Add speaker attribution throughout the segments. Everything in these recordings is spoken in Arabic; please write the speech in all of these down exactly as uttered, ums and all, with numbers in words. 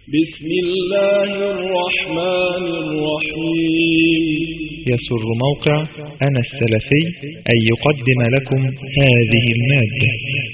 Speaker 1: بسم الله الرحمن الرحيم.
Speaker 2: يسر موقع أنا السلفي أن يقدم لكم هذه المادة.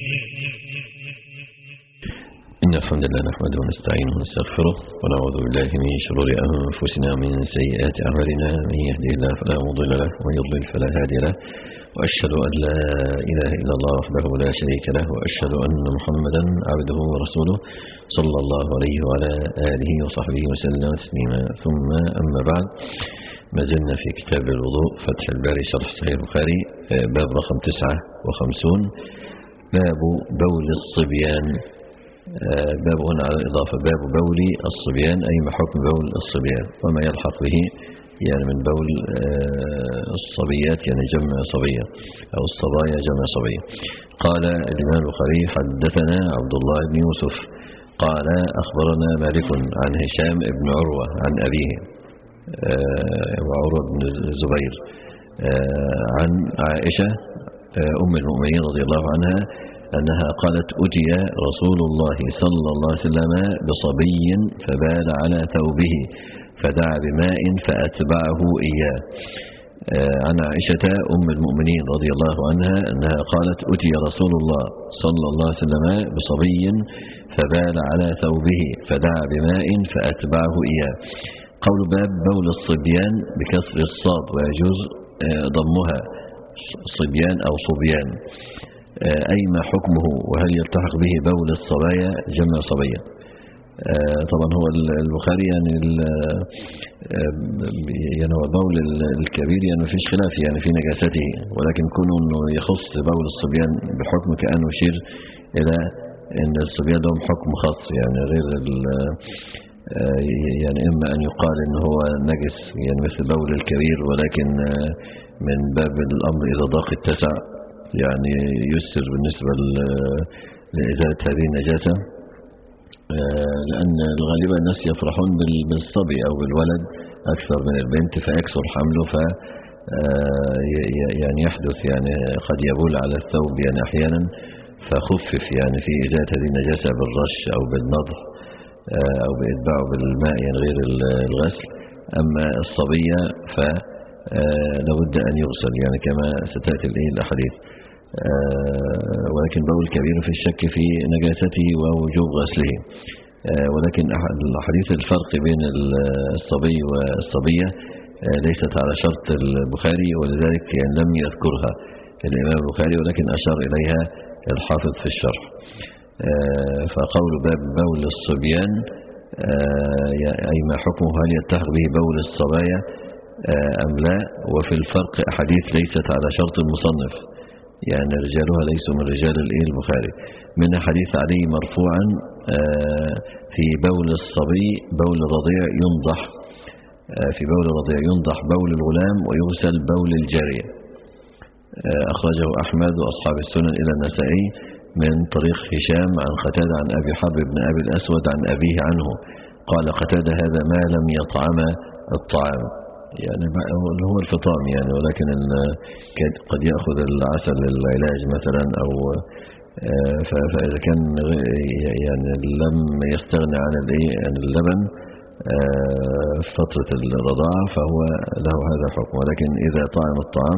Speaker 3: إن الحمد لله نحمده ونستعينه ونستغفره ونعوذ بالله من شرور أنفسنا ومن سيئات أعمالنا، من يهده الله فلا مضل له ومن يضلل فلا هادي له، وأشهد أن لا إله إلا الله وحده لا شريك له، وأشهد أن محمدا عبده ورسوله صلى الله عليه وعلى آله وصحبه وسلم تسليما. ثم أما بعد، ما زلنا في كتاب الوضوء فتح الباري شرح صحيح البخاري، باب رقم تسعة وخمسون، باب بول الصبيان. باب هنا على الإضافة، باب بول الصبيان أي ما حكم بول الصبيان وما يلحق به، يعني من بول الصبيات يعني جمع صبية أو الصبايا جمع صبية. قال الإمام البخاري حدثنا عبد الله بن يوسف قال أخبرنا مالك عن هشام بن عروة عن أبيه وعروة بن الزبير عن عائشة أم المؤمنين رضي الله عنها أنها قالت أتي رسول الله صلى الله عليه وسلم بصبي فبال على ثوبه فدعا بماء فأتبعه إياه. عن عائشة أم المؤمنين رضي الله عنها أنها قالت أتي رسول الله صلى الله عليه وسلم بصبي فبال على ثوبه فدعا بماء فأتبعه إياه. قول باب بول الصبيان بكسر الصاد ويجوز ضمها صبيان أو صبيان، أي ما حكمه وهل يلتحق به بول الصبايا جمع صبية. طبعا هو البخاري يعني يعني هو بول الكبير يعني ما فيش خلاف يعني في نجاسته، ولكن كونه انه يخص بول الصبيان بحكم كأنه يشير إلى ان الصبيان لهم حكم خاص يعني غير يعني اما ان يقال ان هو نجس يعني مثل بول الكبير، ولكن من باب الامر اذا ضاق اتسع يعني يسر بالنسبة لإزالة هذه النجاسة، لأن الغالبة الناس يفرحون بالصبي أو بالولد أكثر من البنت فيكثر حمله، ف يعني يحدث يعني قد يبول على الثوب يعني أحيانا، فخفف يعني في إزالة هذه النجاسة بالرش أو بالنضح أو بإتباعه بالماء يعني غير الغسل. أما الصبية فلابد أن يغسل يعني كما ستأتي الأحاديث، ولكن بول كبير في الشك في نجاسته ووجوب غسله. ولكن الحديث الفرق بين الصبي والصبية ليست على شرط البخاري، ولذلك يعني لم يذكرها الإمام البخاري، ولكن أشار إليها الحافظ في الشرح. فقول باب بول الصبيان أي ما حكمه هل يلتحق به بول الصبايا أم لا، وفي الفرق أحاديث ليست على شرط المصنف يعني رجالها ليسوا من رجال البخاري. من حديث علي مرفوعا في بول الصبي بول الرضيع ينضح، في بول الرضيع ينضح بول الغلام ويغسل بول الجارية. أخرجه أحمد وأصحاب السنن إلى النسائي من طريق هشام عن قتادة عن أبي حرب بن أبي الأسود عن أبيه عنه قال قتادة هذا ما لم يطعم الطعام، يعني هو الفطام يعني، ولكن قد يأخذ العسل للعلاج مثلا، أو فإذا كان يعني لم يستغني عن اللبن فترة الرضاعة فهو له هذا الحكم، ولكن إذا طعم الطعام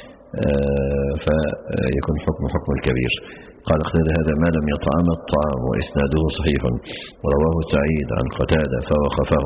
Speaker 3: فيكون حكم حكم الكبير. قال قتادة هذا ما لم يطعم الطعام وإسناده صحيح، ورواه سعيد عن قتادة فوقفه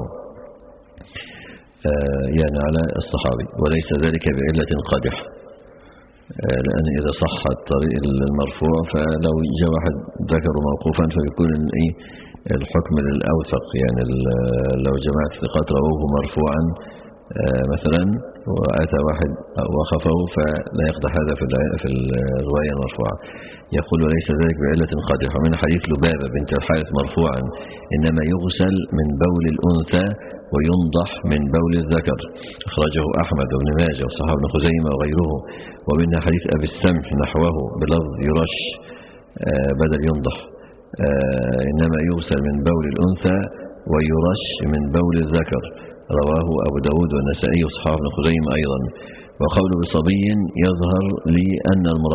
Speaker 3: يعني على الصحابي، وليس ذلك بعلة قادح، لأن إذا صح الطريق المرفوع فلو جاء واحد ذكر موقوفا فيكون الحكم للأوثق، يعني لو جماعة ثقات رووه مرفوعا مثلا وأتى واحد وخفه فلا يقدح هذا في الرواية المرفوعة. يقول وليس ذلك بعلة قادحة. من حديث لبابة بنت الحارث مرفوعا إنما يغسل من بول الأنثى وينضح من بول الذكر، أخرجه أحمد بن ماجه وصححه ابن خزيمة وغيره. ومنها حديث أبي السمح نحوه بلفظ يرش بدل ينضح، إنما يغسل من بول الأنثى ويرش من بول الذكر، رواه أبو داود والنسائي وصححه ابن خزيمة أيضا. وقول بصبي يظهر لي أن المراد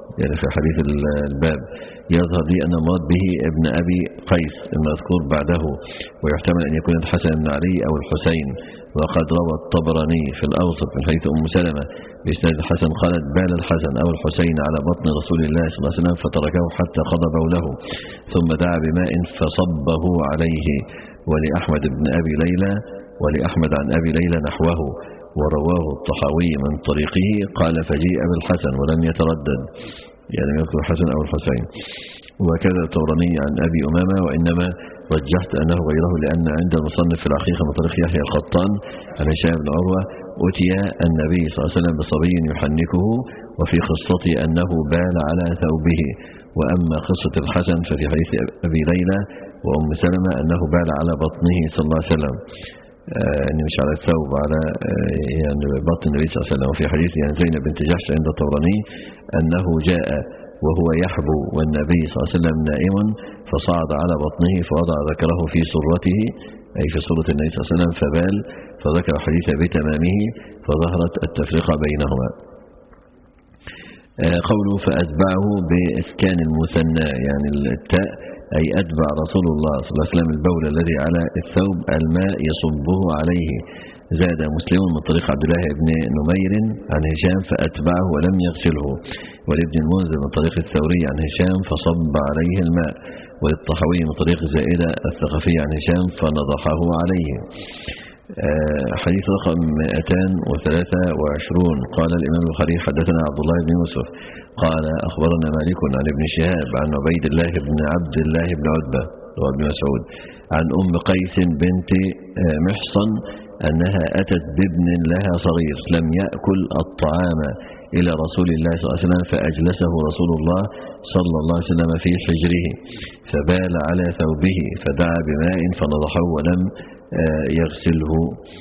Speaker 3: يعني في حديث الباب. يظهر لي أن المراد به ابن أبي قيس المذكور بعده، ويحتمل أن يكون الحسن بن علي أو الحسين. وقد روى الطبراني في الأوسط من حديث أم سلمة بإسناد الحسن قالت: بال الحسن أو الحسين على بطن رسول الله صلى الله عليه وسلم فتركه حتى قضى بوله ثم دعا بماء فصبه عليه. ولأحمد بن أبي ليلى ولأحمد عن أبي ليلى نحوه، ورواه الطحاوي من طريقه قال: فجيء بالحسن ولم يتردد، يعني يذكر الحسن أو الحسين. وكذا الطبراني عن أبي أمامة، وإنما رجحت أنه غيره لأن عند المصنف في العقيقة من طريق يحيى القطان عن هشام بن عروة أتي النبي صلى الله عليه وسلم بصبي يحنكه، وفي قصته أنه بال على ثوبه. وأما قصة الحسن ففي حديث أبي ليلى وأم سلمة أنه بال على بطنه صلى الله عليه وسلم، يعني مش على الثوب، على يعني بطن النبي صلى الله عليه وسلم. وفي حديث يعني زينب بنت جحش عند الطبراني أنه جاء وهو يحبو والنبي صلى الله عليه وسلم نائم فصعد على بطنه فوضع ذكره في سرته، أي في سرة النبي صلى الله عليه وسلم، فبال، فذكر حديث بتمامه فظهرت التفرقة بينهما. قوله فأتبعه بإسكان المثنى، يعني التاء، أي أتبع رسول الله صلى الله عليه وسلم البول الذي على الثوب الماء يصبه عليه. زاد مسلم من طريق عبد الله بن نمير عن هشام فأتبعه ولم يغسله، ولابن المنذر من طريق الثوري عن هشام فصب عليه الماء، وللطحاوي من طريق زائدة الثقفي عن هشام فنضحه عليه. حديث رقم مئتين وثلاثة وعشرون. قال الإمام البخاري: حدثنا عبد الله بن يوسف قال أخبرنا مالك عن ابن شهاب عن عبيد الله بن عبد الله بن عتبة وابن مسعود عن أم قيس بنت محصن أنها أتت بابن لها صغير لم يأكل الطعام إلى رسول الله صلى الله عليه وسلم، فأجلسه رسول الله صلى الله عليه وسلم في حجره فبال على ثوبه فدعا بماء فنضحه ولم يغسله.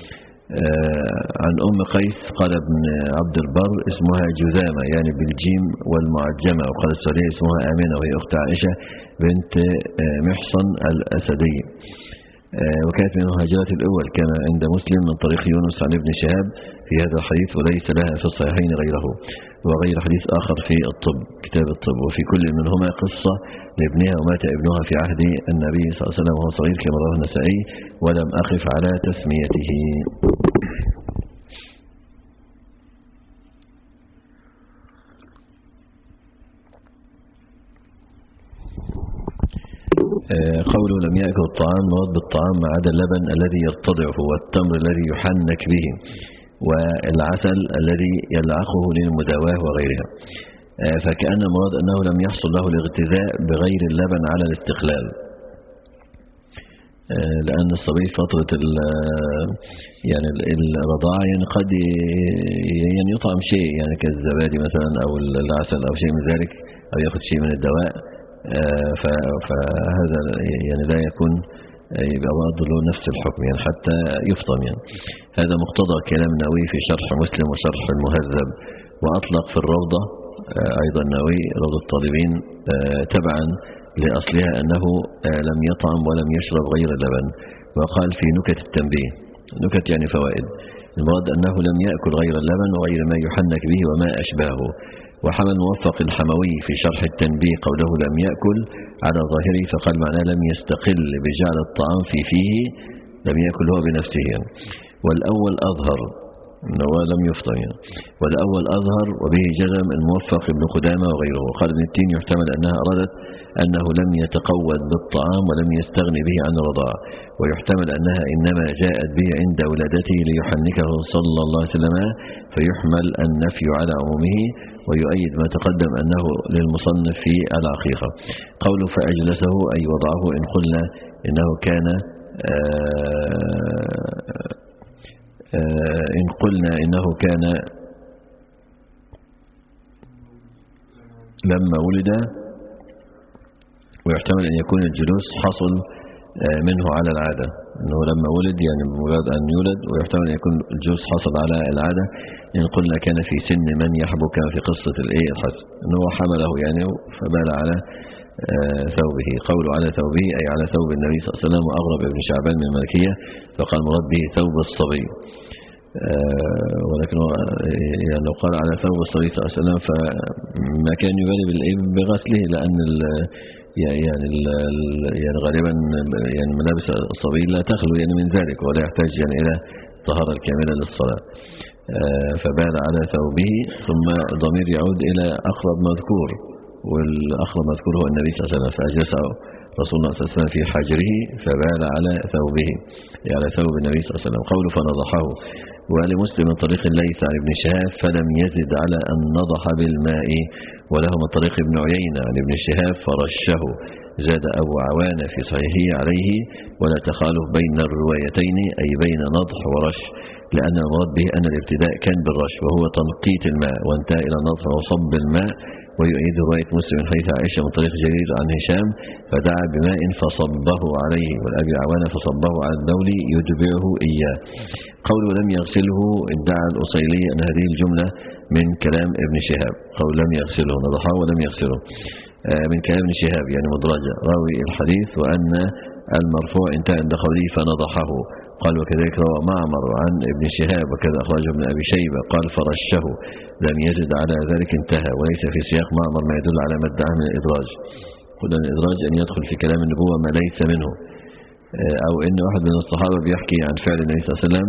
Speaker 3: عن أم قيس قال ابن عبد البر اسمها جذامة، يعني بالجيم والمعجمة، وقال السورية اسمها آمنة وهي أخت عائشة بنت محصن الأسدي، وكانت من المهاجرات الأول كما عند مسلم من طريق يونس عن ابن شهاب في هذا الحديث، وليس لها في الصحيحين غيره، وغير حديث آخر في الطب كتاب الطب. وفي كل منهما قصة لابنها ومات ابنها في عهد النبي صلى الله عليه وسلم وهو صغير كما رواه النسائي، ولم أقف على تسميته. قوله لم يأكل الطعام، مراد بالطعام ما عدا اللبن الذي يرتضعه والتمر الذي يحنك به والعسل الذي يلعقه للمداواة وغيرها. فكأن مراد أنه لم يحصل له الاغتذاء بغير اللبن على الاستقلال، لأن الصبي فترة يعني الرضاعة يعني قد يعني يطعم شيء يعني كالزبادي مثلا أو العسل أو شيء من ذلك، أو يأخذ شيء من الدواء، فهذا يعني لا يكون يبقى برضه له نفس الحكم يعني حتى يفطم يعني. هذا مقتضى كلام النووي في شرح مسلم وشرح المهذب، وأطلق في الروضة أيضا النووي روضة الطالبين تبعا لأصلها أنه لم يطعم ولم يشرب غير اللبن. وقال في نكت التنبيه، نكت يعني فوائد، المراد أنه لم يأكل غير اللبن وغير ما يحنك به وما أشباهه. وحمل موفق الحموي في شرح التنبيه قوله لم يأكل على ظاهره، فقال معناه لم يستقل بجعل الطعام في فيه، لم يأكل هو بنفسه يعني. والأول أظهر أنه لم يفطر يعني. والأول أظهر وبه جزم الموفق ابن قدامة وغيره. وقال ابن التين يحتمل أنها أرادت أنه لم يتقود بالطعام ولم يستغني به عن الرضاعة، ويحتمل أنها إنما جاءت به عند ولادته ليحنكه صلى الله عليه وسلم، فيحمل النفي على عمومه، ويؤيد ما تقدم أنه للمصنف في العقيقة. قوله فأجلسه أي وضعه، إن قلنا إنه كان إن قلنا إنه كان لما ولد، ويحتمل أن يكون الجلوس حصل منه على العادة، أنه لما ولد يعني بمجرد أن يولد، ويحتمل أن يكون الجلوس حصل على العادة. إن قلنا كان في سن من يحبو كما في قصة الإيه الحسن أنه حمله يعني فبال على ثوبه. قوله على ثوبه أي على ثوب النبي صلى الله عليه وسلم. وأغرب ابن شعبان من المالكية فقال مراد به ثوب الصبي. ولكن يعني لو قال على ثوب الصبي صلى الله عليه وسلم فما كان يبالي بغسله، لأن ال يعني ال يعني غالبا يعني ملابس الصبي لا تخلو يعني من ذلك، ولا يحتاج يعني إلى طهارة الكاملة للصلاة. فبال على ثوبه، ثم الضمير يعود إلى أقرب مذكور، والأقرب مذكور هو النبي صلى الله عليه وسلم، فأجلسه رسول الله صلى الله عليه وسلم في حجره فبال على ثوبه، على ثوب النبي صلى الله عليه وسلم. قوله فنضحه. ولمسلم من طريق الليث عن ابن شهاب فلم يزد على أن نضح بالماء، وله من طريق ابن عيينة عن ابن شهاب فرشه. زاد أبو عوانة في صحيحه عليه ولا تخالف بين الروايتين، أي بين نضح ورش، لأن المراد به أن الابتداء كان بالرش وهو تنقيط الماء، وانتهى إلى نضح وصب الماء. ويؤيد رواية مسلم من حديث عائشة من طريق جرير عن هشام فدعا بماء فصبه عليه، والأبي عوانة فصبه على البول يدبعه إياه. قول لم يغسله ادعى الأصيلي أن هذه الجملة من كلام ابن شهاب، قول لم يغسله نضحه ولم يغسله من كلام ابن شهاب يعني مدرجة راوي الحديث، وأن المرفوع انتهى عند قوله فنضحه. قال وكذلك روى معمر عن ابن شهاب وكذا أخرجه ابن أبي شيبة قال فرشه، لم يزد على ذلك انتهى. وليس في سياق معمر ما يدل على ما ادعاه من الإدراج. قلنا الإدراج أن يدخل في كلام النبوة ما ليس منه، أو أن واحد من الصحابة بيحكي عن فعل النبي صلى الله عليه وسلم،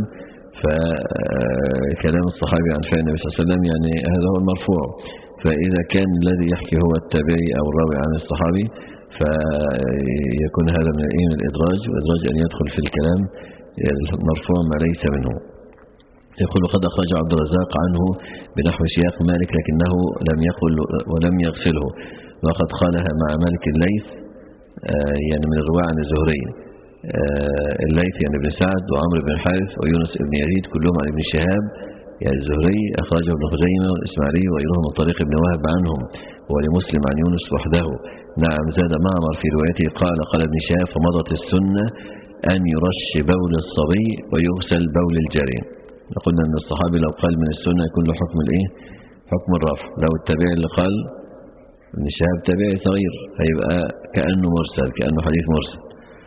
Speaker 3: فكلام الصحابي عن فعل النبي صلى الله عليه وسلم يعني هذا هو المرفوع. فإذا كان الذي يحكي هو التابعي أو الراوي عن الصحابي فيكون هذا من الإدراج، والإدراج أن يدخل في الكلام المرفوع ما ليس منه. يقول قد أخرج عبد الرزاق عنه بنحو سياق مالك لكنه لم يقل ولم يغسله، وقد قالها مع مالك الليث يعني من الرواة عن الزهري، الليث يعني ابن سعد وعمرو بن الحارث ويونس بن يزيد كلهم عن ابن شهاب يعني الزهري، أخرجه ابن خزيمة والإسماعيلي وغيرهم من طريق ابن وهب عنهم، ولمسلم عن يونس وحده. نعم زاد معمر في روايته قال قال ابن شهاب فمضت السنة أن يرش بول الصبي ويغسل بول الجري. قلنا أن الصحابي لو قال من السنة يكون له حكم الإيه؟ حكم الرفع. لو التابعي اللي قال ابن شهاب تابعي صغير هيبقى كأنه مرسل، كأنه حديث مرسل.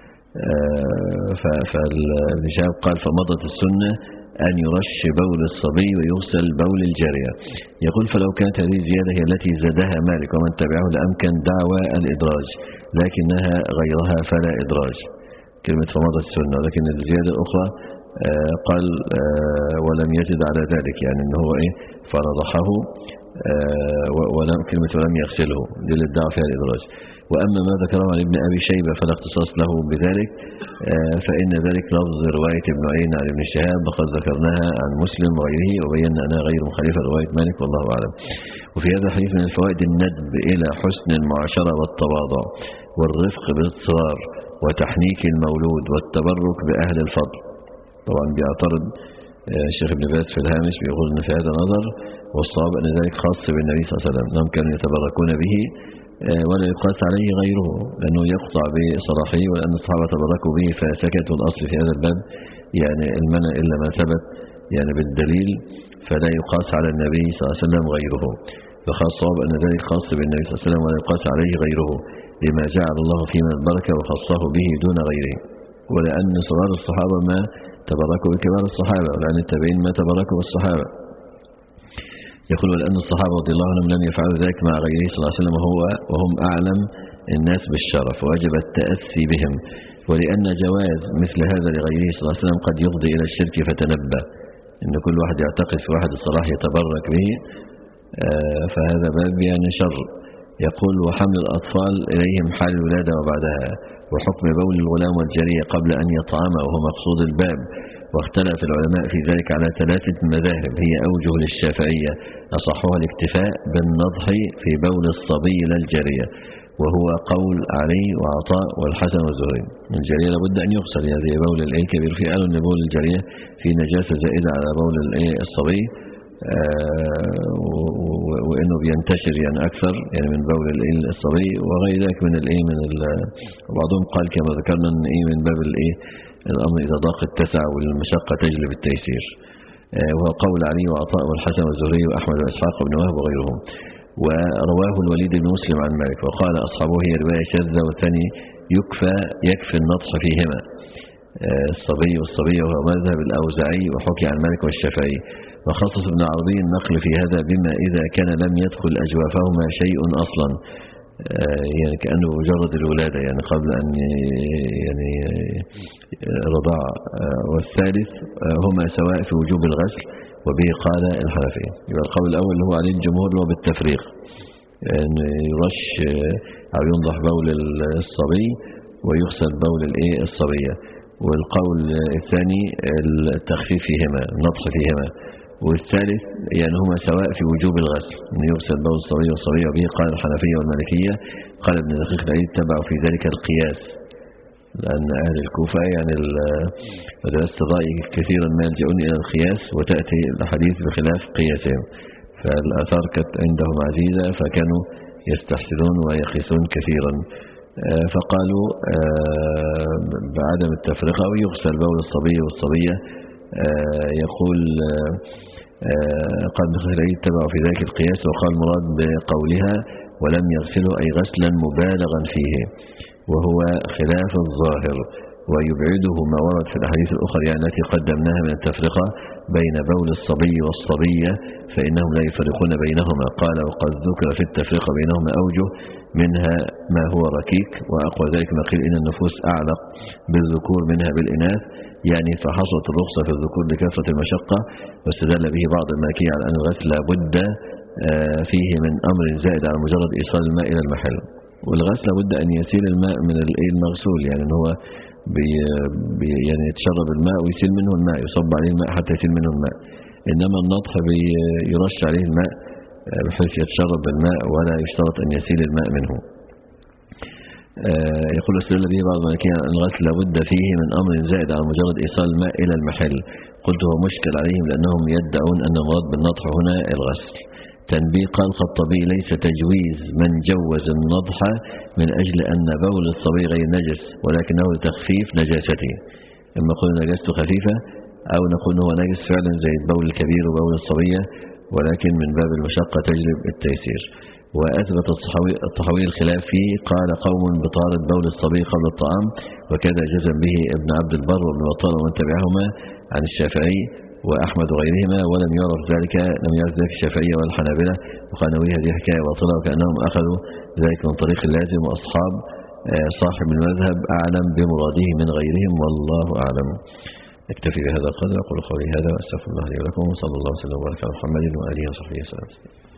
Speaker 3: فابن شهاب قال فمضت السنة أن يرش بول الصبي ويغسل بول الجارية. يقول فلو كانت هذه الزيادة هي التي زادها مالك ومن تبعه لأمكن دعوى الإدراج، لكنها غيرها فلا إدراج كلمة فمضت السنة. لكن الزيادة الأخرى آه قال آه ولم يزد على ذلك، يعني أنه هو إيه فرضحه آه ولم كلمة ولم يغسله دي اللي ادعى فيها الإدراج. وأما ما ذكره عن ابن أبي شيبة فلا اختصاص له بذلك، آه فإن ذلك لفظ رواية ابن عيينة عن ابن شهاب وقد ذكرناها عن مسلم وغيره وبينا أنها غير مخالفة رواية مالك والله أعلم. وفي هذا الحديث من الفوائد الندب إلى حسن المعاشرة والتواضع والرفق بالاصرار وتحنيك المولود والتبرك بأهل الفضل. طبعا بيعترض الشيخ ابن باز في الهامش بيقول أن في هذا نظر، والصواب أن ذلك خاص بالنبي صلى الله عليه وسلم، لهم كانوا يتبركون به ولا يقاس عليه غيره لأنه يقطع بصلاحه، ولأن الصحابة تبركوا به فسكتوا. الأصل في هذا الباب يعني المنع إلا ما ثبت يعني بالدليل، فلا يقاس على النبي صلى الله عليه وسلم غيره. فخاص صواب أن ذلك خاص بالنبي صلى الله عليه وسلم ولا يقاس عليه غيره، لما جعل الله فيه من البركة وخصه به دون غيره. ولأن صغار الصحابة ما تبركوا بكبار الصحابة، ولأن التابعين ما تبركوا بالصحابة. يقول ولأن الصحابة رضي الله عنهم لم يفعلوا ذلك مع غيره صلى الله عليه وسلم وهو وهم أعلم الناس بالشرف، ووجب التأسي بهم. ولأن جواز مثل هذا لغيره صلى الله عليه وسلم قد يفضي إلى الشرك فتنبه، إن كل واحد يعتقد في واحد الصلاح يتبرك به، فهذا باب يعني شر. يقول وحمل الأطفال إليهم حال الولادة وبعدها، وحكم بول الغلام والجارية قبل أن يطعم وهو مقصود الباب. واختلف العلماء في ذلك على ثلاثة مذاهب هي أوجه للشافعية أصحها الاكتفاء بالنضح في بول الصبي لا الجارية، وهو قول علي وعطاء والحسن والزهري. الجارية لابد أن يغسل، هذه بول الأي كبير. في قالوا أن بول الجارية في نجاسة زائدة على بول الصبي، آه وإنه بينتشر يعني أكثر يعني من بول الصبي وغير ذلك من الإيه من وبعضهم قال كما ذكرنا أن إيه من باب الإيه الأمر إذا ضاق التسع والمشقة تجلب التيسير، آه وهو قول علي وعطاء والحسن والزهري وأحمد وإسحاق وابن وهب وغيرهم. ورواه الوليد بن مسلم عن مالك وقال أصحابه هي رواية شاذة، والثاني يكفى يكفي النطح فيهما. الصبي والصبية، وهو مذهب الأوزاعي وحكي عن مالك والشافعي. وخصص ابن عربي النقل في هذا بما إذا كان لم يدخل أجوافهما شيء أصلا، يعني كأنه مجرد الولادة يعني قبل أن يعني رضاع. والثالث هما سواء في وجوب الغسل، وبه قال الحنفية. يبقى القول الأول اللي هو عليه الجمهور هو بالتفريق، أن يرش أو ينضح بول الصبي ويغسل بول الايه الصبية. والقول الثاني التخفيف فيهما، النضح فيهما. والثالث يعني هما سواء في وجوب الغسل، أن يغسل بول الصبي والصبية، وبه قال الحنفية والمالكية. قال ابن دقيق العيد تبعوا في ذلك القياس، لأن أهل الكوفة يعني مدرسة الرأي كثيرا ما يلجؤون إلى القياس، وتأتي الحديث بخلاف قياسهم، فالآثار كانت عندهم عزيزة فكانوا يستحسنون ويقيسون كثيرا. فقالوا بعدم التفرقة ويغسل بول الصبي والصبية. يقول قد دخل العيد تبعوا في ذلك القياس، وقال مراد بقولها ولم يغسله أي غسلا مبالغا فيه، وهو خلاف الظاهر، ويبعده ما ورد في الأحاديث الأخرى يعني التي قدمناها من التفرقة بين بول الصبي والصبية، فإنهم لا يفرقون بينهما. قال وقد ذكر في التفرقة بينهما أوجه، منها ما هو ركيك، وأقوى ذلك ما قيل إن النفوس أعلق بالذكور منها بالإناث، يعني فحصلت الرخصة في الذكور لكثرة المشقة. واستدل به بعض المالكية على أن الغسل لابد فيه من أمر زائد على مجرد إيصال الماء إلى المحل، والغسل لابد أن يسيل الماء من المغسول، يعني أنه هو بي بي يعني يتشرب الماء ويسيل منه الماء، يصب عليه الماء حتى يسيل منه الماء. إنما النضح يرش عليه الماء بحيث يتشرب الماء ولا يشترط أن يسيل الماء منه. يقول استدل به بعض المالكية أن الغسل لابد فيه من أمر زائد على مجرد إيصال الماء إلى المحل. قلت هو مشكل عليهم لأنهم يدعون أن المراد بالنضح هنا الغسل. تنبيه قال الخطابي ليس تجويز من جوز النضح من أجل أن بول الصبي غير نجس، ولكنه لتخفيف نجاسته. إما نقول نجاسته خفيفة أو نقول هو نجس فعلا زي البول الكبير وبول الصبية، ولكن من باب المشقة تجلب التيسير. وأثبت الطحاوي الخلاف فيه، قال قوم بطارد بول الصبي قبل الطعام، وكذا جزم به ابن عبد البر وابن بطال ومن تبعهما عن الشافعي وأحمد وغيرهما، ولم يعرف ذلك لم يعرف ذلك الشافعية والحنابلة. وقال نووي هذه حكاية باطلة، وكأنهم أخذوا ذلك من طريق اللازم، وأصحاب صاحب المذهب أعلم بمراده من غيرهم، والله أعلم. نكتفي بهذا القدر. أقول قولي هذا وأستغفر الله لي ولكم، وصلى الله وسلم وبارك على محمد وآله وصحبه وسلم.